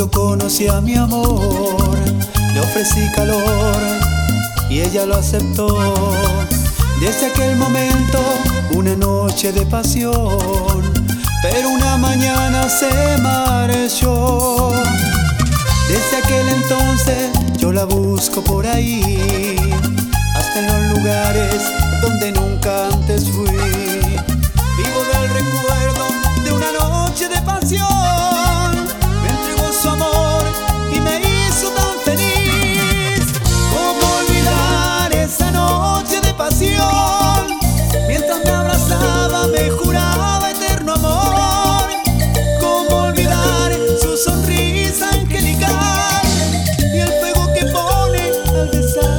yo conocí a mi amor, le ofrecí calor y ella lo aceptó. Desde aquel momento, una noche de pasión, pero una mañana se marchó. Desde aquel entonces yo la busco por ahí, hasta en los lugares donde nunca antes fui. Vivo del recuerdo de una noche de pasión, me entregó su amor y me hizo tan feliz. ¿Cómo olvidar esa noche de pasión? Mientras me abrazaba me juraba eterno amor. ¿Cómo olvidar su sonrisa angelical y el fuego que pone al besar?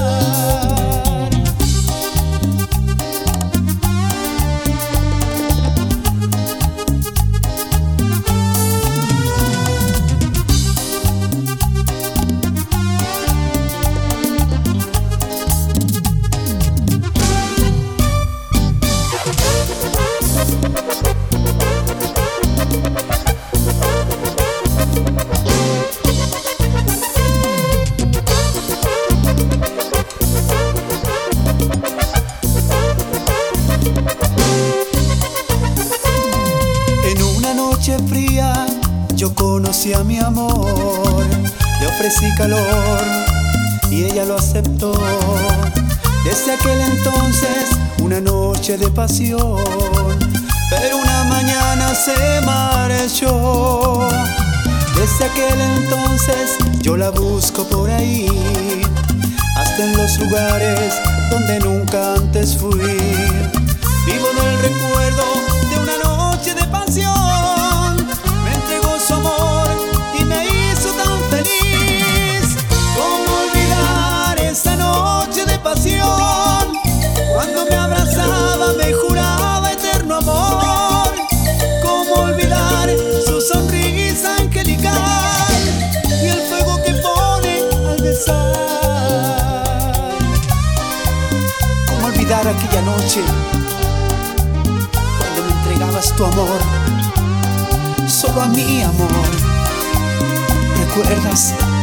Fría, yo conocí a mi amor, le ofrecí calor y ella lo aceptó. Desde aquel entonces, una noche de pasión, pero una mañana se marchó. Desde aquel entonces yo la busco por ahí, hasta en los lugares donde nunca antes fui. Vivo del recuerdo de una noche de pasión, cuando me abrazaba me juraba eterno amor. ¿Cómo olvidar su sonrisa angelical y el fuego que pone al besar? ¿Cómo olvidar aquella noche cuando me entregabas tu amor, solo a mi amor? ¿Recuerdas?